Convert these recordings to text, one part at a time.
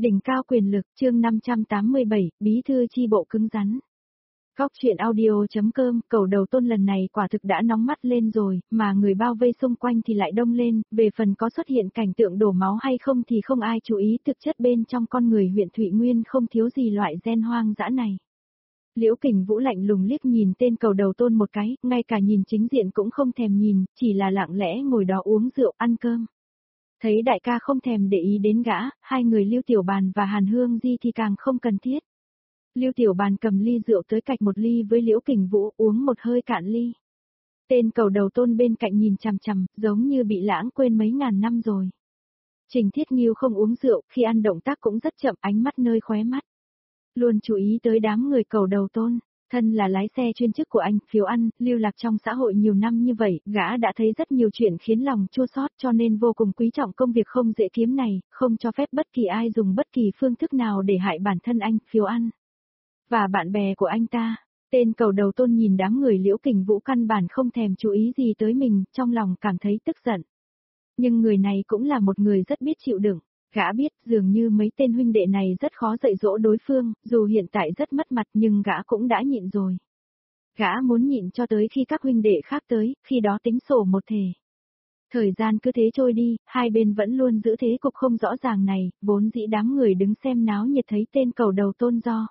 Đỉnh cao quyền lực, chương 587, bí thư chi bộ cứng rắn. Góc chuyện audio.com, cầu đầu Tôn lần này quả thực đã nóng mắt lên rồi, mà người bao vây xung quanh thì lại đông lên, về phần có xuất hiện cảnh tượng đổ máu hay không thì không ai chú ý, thực chất bên trong con người huyện Thụy Nguyên không thiếu gì loại gen hoang dã này. Liễu Kình Vũ lạnh lùng liếc nhìn tên cầu đầu Tôn một cái, ngay cả nhìn chính diện cũng không thèm nhìn, chỉ là lặng lẽ ngồi đó uống rượu ăn cơm. Thấy đại ca không thèm để ý đến gã, hai người Lưu Tiểu Bàn và Hàn Hương Di thì càng không cần thiết. Lưu Tiểu Bàn cầm ly rượu tới cạch một ly với Liễu Kình Vũ, uống một hơi cạn ly. Tên cầu đầu Tôn bên cạnh nhìn chằm chằm, giống như bị lãng quên mấy ngàn năm rồi. Trình Thiết Nghiêu không uống rượu, khi ăn động tác cũng rất chậm, ánh mắt nơi khóe mắt. Luôn chú ý tới đám người cầu đầu Tôn. Thân là lái xe chuyên chức của anh, phiếu ăn, lưu lạc trong xã hội nhiều năm như vậy, gã đã thấy rất nhiều chuyện khiến lòng chua xót, cho nên vô cùng quý trọng công việc không dễ kiếm này, không cho phép bất kỳ ai dùng bất kỳ phương thức nào để hại bản thân anh, phiếu ăn. Và bạn bè của anh ta, tên cầu đầu Tôn nhìn đám người Liễu Kình Vũ căn bản không thèm chú ý gì tới mình, trong lòng cảm thấy tức giận. Nhưng người này cũng là một người rất biết chịu đựng. Gã biết dường như mấy tên huynh đệ này rất khó dạy dỗ đối phương, dù hiện tại rất mất mặt nhưng gã cũng đã nhịn rồi. Gã muốn nhịn cho tới khi các huynh đệ khác tới, khi đó tính sổ một thể. Thời gian cứ thế trôi đi, hai bên vẫn luôn giữ thế cục không rõ ràng này, vốn dĩ đám người đứng xem náo nhiệt thấy tên cầu đầu Tôn do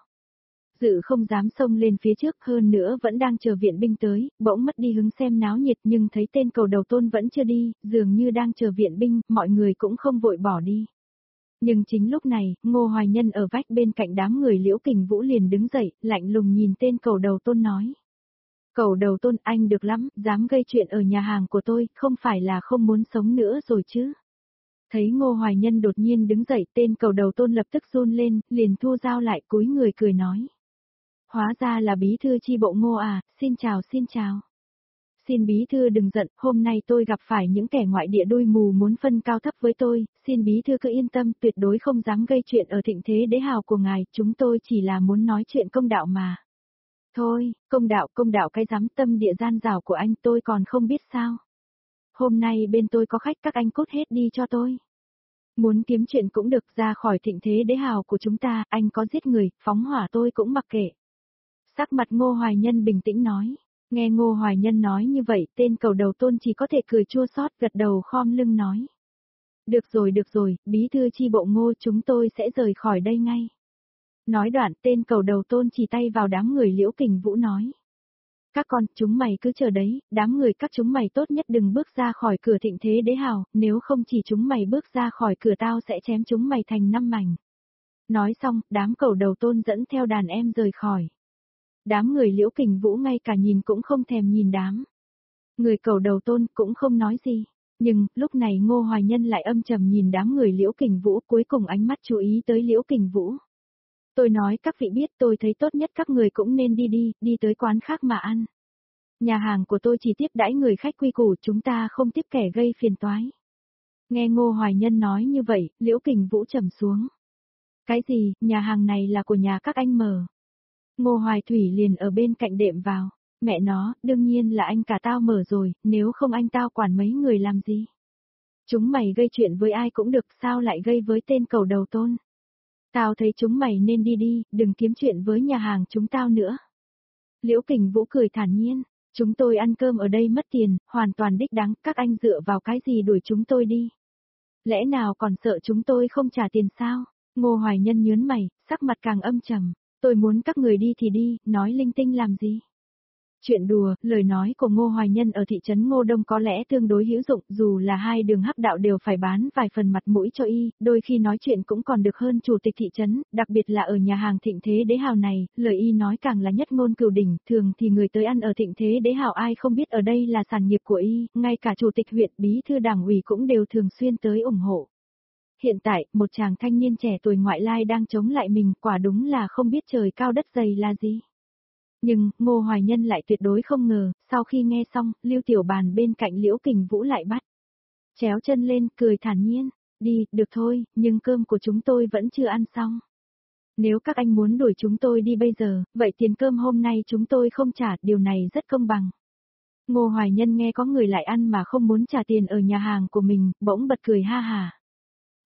dự không dám xông lên phía trước, hơn nữa vẫn đang chờ viện binh tới, bỗng mất đi hứng xem náo nhiệt nhưng thấy tên cầu đầu Tôn vẫn chưa đi, dường như đang chờ viện binh, mọi người cũng không vội bỏ đi. Nhưng chính lúc này, Ngô Hoài Nhân ở vách bên cạnh đám người Liễu Kình Vũ liền đứng dậy, lạnh lùng nhìn tên cầu đầu Tôn nói. Cầu đầu Tôn, anh được lắm, dám gây chuyện ở nhà hàng của tôi, không phải là không muốn sống nữa rồi chứ. Thấy Ngô Hoài Nhân đột nhiên đứng dậy, tên cầu đầu Tôn lập tức run lên, liền thu dao lại cúi người cười nói. Hóa ra là bí thư chi bộ Ngô à, xin chào xin chào. Xin bí thư đừng giận, hôm nay tôi gặp phải những kẻ ngoại địa đuôi mù muốn phân cao thấp với tôi, xin bí thư cứ yên tâm, tuyệt đối không dám gây chuyện ở thịnh thế đế hào của ngài, chúng tôi chỉ là muốn nói chuyện công đạo mà. Thôi, công đạo cái dám, tâm địa gian dảo của anh tôi còn không biết sao. Hôm nay bên tôi có khách, các anh cút hết đi cho tôi. Muốn kiếm chuyện cũng được, ra khỏi thịnh thế đế hào của chúng ta, anh có giết người, phóng hỏa tôi cũng mặc kệ. Sắc mặt Ngô Hoài Nhân bình tĩnh nói. Nghe Ngô Hoài Nhân nói như vậy, tên cầu đầu Tôn chỉ có thể cười chua xót, gật đầu khom lưng nói. Được rồi, bí thư chi bộ Ngô, chúng tôi sẽ rời khỏi đây ngay. Nói đoạn, tên cầu đầu Tôn chỉ tay vào đám người Liễu Kình Vũ nói. Các con, chúng mày cứ chờ đấy, đám người các chúng mày tốt nhất đừng bước ra khỏi cửa thịnh thế đế hào, nếu không chỉ chúng mày bước ra khỏi cửa tao sẽ chém chúng mày thành 5 mảnh. Nói xong, đám cầu đầu Tôn dẫn theo đàn em rời khỏi. Đám người Liễu Kình Vũ ngay cả nhìn cũng không thèm nhìn đám. Người cầu đầu Tôn cũng không nói gì. Nhưng, lúc này Ngô Hoài Nhân lại âm trầm nhìn đám người Liễu Kình Vũ, cuối cùng ánh mắt chú ý tới Liễu Kình Vũ. Tôi nói các vị biết, tôi thấy tốt nhất các người cũng nên đi tới quán khác mà ăn. Nhà hàng của tôi chỉ tiếp đãi người khách quy củ, chúng ta không tiếp kẻ gây phiền toái. Nghe Ngô Hoài Nhân nói như vậy, Liễu Kình Vũ trầm xuống. Cái gì, nhà hàng này là của nhà các anh mở. Ngô Hoài Thủy liền ở bên cạnh đệm vào. Mẹ nó, đương nhiên là anh cả tao mở rồi, nếu không anh tao quản mấy người làm gì. Chúng mày gây chuyện với ai cũng được, sao lại gây với tên cầu đầu Tôn. Tao thấy chúng mày nên đi, đừng kiếm chuyện với nhà hàng chúng tao nữa. Liễu Kình Vũ cười thản nhiên, chúng tôi ăn cơm ở đây mất tiền, hoàn toàn đích đáng, các anh dựa vào cái gì đuổi chúng tôi đi. Lẽ nào còn sợ chúng tôi không trả tiền sao? Ngô Hoài Nhân nhớn mày, sắc mặt càng âm trầm. Tôi muốn các người đi thì đi, nói linh tinh làm gì? Chuyện đùa, lời nói của Ngô Hoài Nhân ở thị trấn Ngô Đông có lẽ tương đối hữu dụng, dù là hai đường hắc đạo đều phải bán vài phần mặt mũi cho y, đôi khi nói chuyện cũng còn được hơn chủ tịch thị trấn, đặc biệt là ở nhà hàng thịnh thế đế hào này, lời y nói càng là nhất ngôn cửu đỉnh, thường thì người tới ăn ở thịnh thế đế hào ai không biết ở đây là sản nghiệp của y, ngay cả chủ tịch huyện, bí thư đảng ủy cũng đều thường xuyên tới ủng hộ. Hiện tại, một chàng thanh niên trẻ tuổi ngoại lai đang chống lại mình, quả đúng là không biết trời cao đất dày là gì. Nhưng, Ngô Hoài Nhân lại tuyệt đối không ngờ, sau khi nghe xong, Lưu Tiểu Bàn bên cạnh Liễu Kình Vũ lại bắt. Chéo chân lên, cười thản nhiên, đi, được thôi, nhưng cơm của chúng tôi vẫn chưa ăn xong. Nếu các anh muốn đuổi chúng tôi đi bây giờ, vậy tiền cơm hôm nay chúng tôi không trả, điều này rất công bằng. Ngô Hoài Nhân nghe có người lại ăn mà không muốn trả tiền ở nhà hàng của mình, bỗng bật cười ha hà.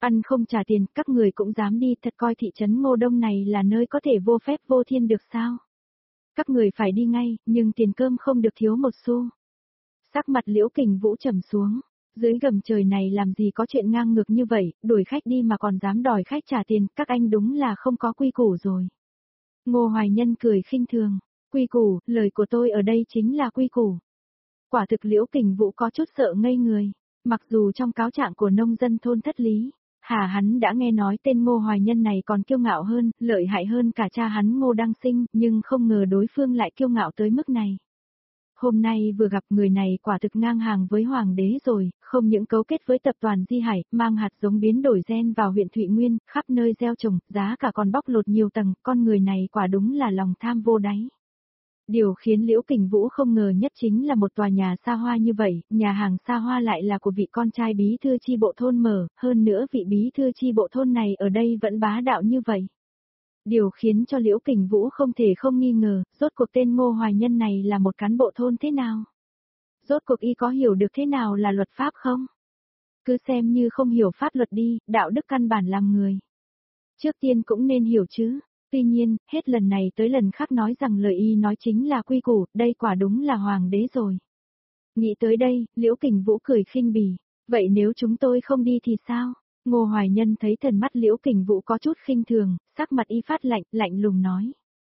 Ăn không trả tiền, các người cũng dám đi, thật coi thị trấn Ngô Đông này là nơi có thể vô phép vô thiên được sao? Các người phải đi ngay, nhưng tiền cơm không được thiếu một xu. Sắc mặt Liễu Kình Vũ trầm xuống, dưới gầm trời này làm gì có chuyện ngang ngược như vậy, đuổi khách đi mà còn dám đòi khách trả tiền, các anh đúng là không có quy củ rồi. Ngô Hoài Nhân cười khinh thường, quy củ, lời của tôi ở đây chính là quy củ. Quả thực Liễu Kình Vũ có chút sợ ngây người, mặc dù trong cáo trạng của nông dân thôn Thất Lý, hắn đã nghe nói tên Ngô Hoài Nhân này còn kiêu ngạo hơn, lợi hại hơn cả cha hắn Ngô Đăng Sinh, nhưng không ngờ đối phương lại kiêu ngạo tới mức này. Hôm nay vừa gặp người này quả thực ngang hàng với hoàng đế rồi, không những cấu kết với tập đoàn Di Hải, mang hạt giống biến đổi gen vào huyện Thụy Nguyên, khắp nơi gieo trồng, giá cả còn bóc lột nhiều tầng, con người này quả đúng là lòng tham vô đáy. Điều khiến Liễu Kình Vũ không ngờ nhất chính là một tòa nhà xa hoa như vậy, nhà hàng xa hoa lại là của vị con trai bí thư chi bộ thôn mở, hơn nữa vị bí thư chi bộ thôn này ở đây vẫn bá đạo như vậy. Điều khiến cho Liễu Kình Vũ không thể không nghi ngờ, rốt cuộc tên Ngô Hoài Nhân này là một cán bộ thôn thế nào? Rốt cuộc y có hiểu được thế nào là luật pháp không? Cứ xem như không hiểu pháp luật đi, đạo đức căn bản làm người. Trước tiên cũng nên hiểu chứ. Tuy nhiên, hết lần này tới lần khác nói rằng lời y nói chính là quy củ, đây quả đúng là hoàng đế rồi. Nghĩ tới đây, Liễu Kình Vũ cười khinh bỉ, vậy nếu chúng tôi không đi thì sao? Ngô Hoài Nhân thấy thần mắt Liễu Kình Vũ có chút khinh thường, sắc mặt y phát lạnh, lạnh lùng nói.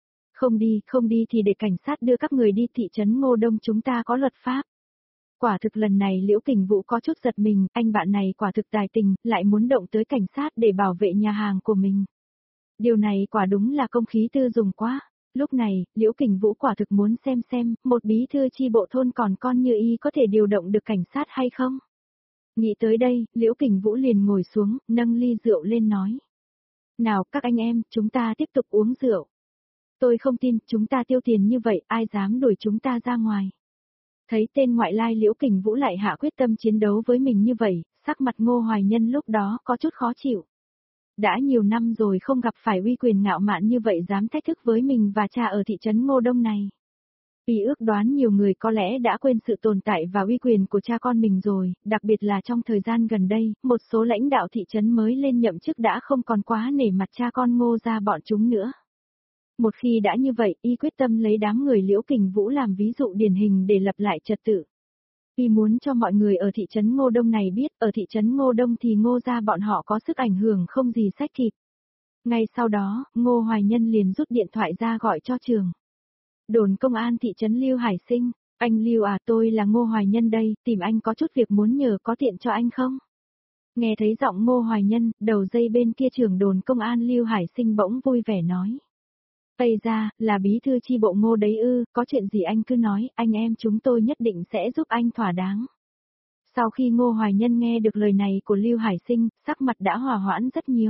Không đi thì để cảnh sát đưa các người đi, thị trấn Ngô Đông chúng ta có luật pháp. Quả thực lần này Liễu Kình Vũ có chút giật mình, anh bạn này quả thực tài tình, lại muốn động tới cảnh sát để bảo vệ nhà hàng của mình. Điều này quả đúng là công khí tư dùng quá. Lúc này, Liễu Kình Vũ quả thực muốn xem, một bí thư chi bộ thôn còn con như y có thể điều động được cảnh sát hay không? Nghĩ tới đây, Liễu Kình Vũ liền ngồi xuống, nâng ly rượu lên nói. Nào các anh em, chúng ta tiếp tục uống rượu. Tôi không tin, chúng ta tiêu tiền như vậy, ai dám đuổi chúng ta ra ngoài. Thấy tên ngoại lai Liễu Kình Vũ lại hạ quyết tâm chiến đấu với mình như vậy, sắc mặt Ngô Hoài Nhân lúc đó có chút khó chịu. Đã nhiều năm rồi không gặp phải uy quyền ngạo mạn như vậy dám thách thức với mình và cha ở thị trấn Ngô Đông này. Y ước đoán nhiều người có lẽ đã quên sự tồn tại và uy quyền của cha con mình rồi, đặc biệt là trong thời gian gần đây, một số lãnh đạo thị trấn mới lên nhậm chức đã không còn quá nể mặt cha con Ngô ra bọn chúng nữa. Một khi đã như vậy, y quyết tâm lấy đám người Liễu Kình Vũ làm ví dụ điển hình để lập lại trật tự. Y muốn cho mọi người ở thị trấn Ngô Đông này biết, ở thị trấn Ngô Đông thì Ngô ra bọn họ có sức ảnh hưởng không gì sách kịp. Ngay sau đó, Ngô Hoài Nhân liền rút điện thoại ra gọi cho Trường. Đồn công an thị trấn Lưu Hải Sinh, anh Lưu à, tôi là Ngô Hoài Nhân đây, tìm anh có chút việc muốn nhờ, có tiện cho anh không? Nghe thấy giọng Ngô Hoài Nhân, đầu dây bên kia trưởng đồn công an Lưu Hải Sinh bỗng vui vẻ nói. Ây ra, là bí thư chi bộ Ngô đấy ư, có chuyện gì anh cứ nói, anh em chúng tôi nhất định sẽ giúp anh thỏa đáng. Sau khi Ngô Hoài Nhân nghe được lời này của Lưu Hải Sinh, sắc mặt đã hòa hoãn rất nhiều.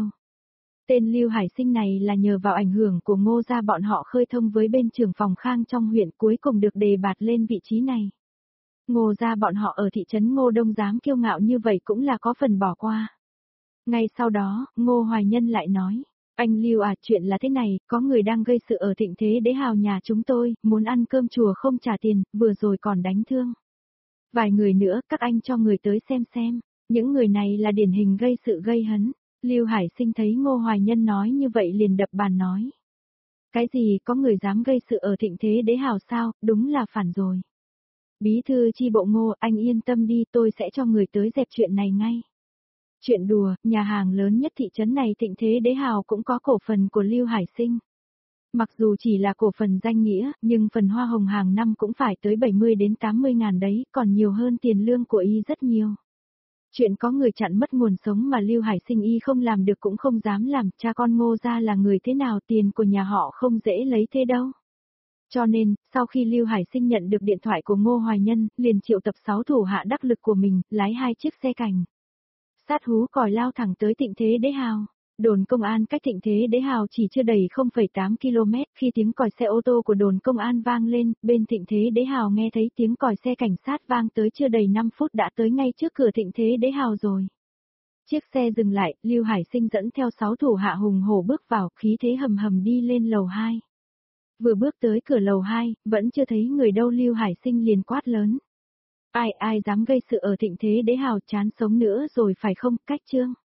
Tên Lưu Hải Sinh này là nhờ vào ảnh hưởng của Ngô gia bọn họ khơi thông với bên trưởng phòng Khang trong huyện cuối cùng được đề bạt lên vị trí này. Ngô gia bọn họ ở thị trấn Ngô Đông dám kiêu ngạo như vậy cũng là có phần bỏ qua. Ngay sau đó, Ngô Hoài Nhân lại nói. Anh Lưu à, chuyện là thế này, có người đang gây sự ở Thịnh Thế Đế Hào nhà chúng tôi, muốn ăn cơm chùa không trả tiền, vừa rồi còn đánh thương. Vài người nữa, các anh cho người tới xem, những người này là điển hình gây sự gây hấn. Lưu Hải Sinh thấy Ngô Hoài Nhân nói như vậy liền đập bàn nói. Cái gì, có người dám gây sự ở Thịnh Thế Đế Hào sao, đúng là phản rồi. Bí thư chi bộ Ngô, anh yên tâm đi, tôi sẽ cho người tới dẹp chuyện này ngay. Chuyện đùa, nhà hàng lớn nhất thị trấn này Thịnh Thế Đế Hào cũng có cổ phần của Lưu Hải Sinh. Mặc dù chỉ là cổ phần danh nghĩa, nhưng phần hoa hồng hàng năm cũng phải tới 70 đến 80 ngàn đấy, còn nhiều hơn tiền lương của y rất nhiều. Chuyện có người chặn mất nguồn sống mà Lưu Hải Sinh y không làm được cũng không dám làm, cha con Ngô gia là người thế nào, tiền của nhà họ không dễ lấy thế đâu. Cho nên, sau khi Lưu Hải Sinh nhận được điện thoại của Ngô Hoài Nhân, liền triệu tập 6 thủ hạ đắc lực của mình, lái 2 chiếc xe cảnh. Sát hú còi lao thẳng tới Thịnh Thế Đế Hào. Đồn công an cách Thịnh Thế Đế Hào chỉ chưa đầy 0,8 km, khi tiếng còi xe ô tô của đồn công an vang lên, bên Thịnh Thế Đế Hào nghe thấy tiếng còi xe cảnh sát vang tới chưa đầy 5 phút đã tới ngay trước cửa Thịnh Thế Đế Hào rồi. Chiếc xe dừng lại, Lưu Hải Sinh dẫn theo 6 thủ hạ hùng hổ bước vào, khí thế hầm hầm đi lên lầu 2. Vừa bước tới cửa lầu 2, vẫn chưa thấy người đâu, Lưu Hải Sinh liền quát lớn. Ai dám gây sự ở Thịnh Thế Đế Hào, chán sống nữa rồi phải không, cách chương.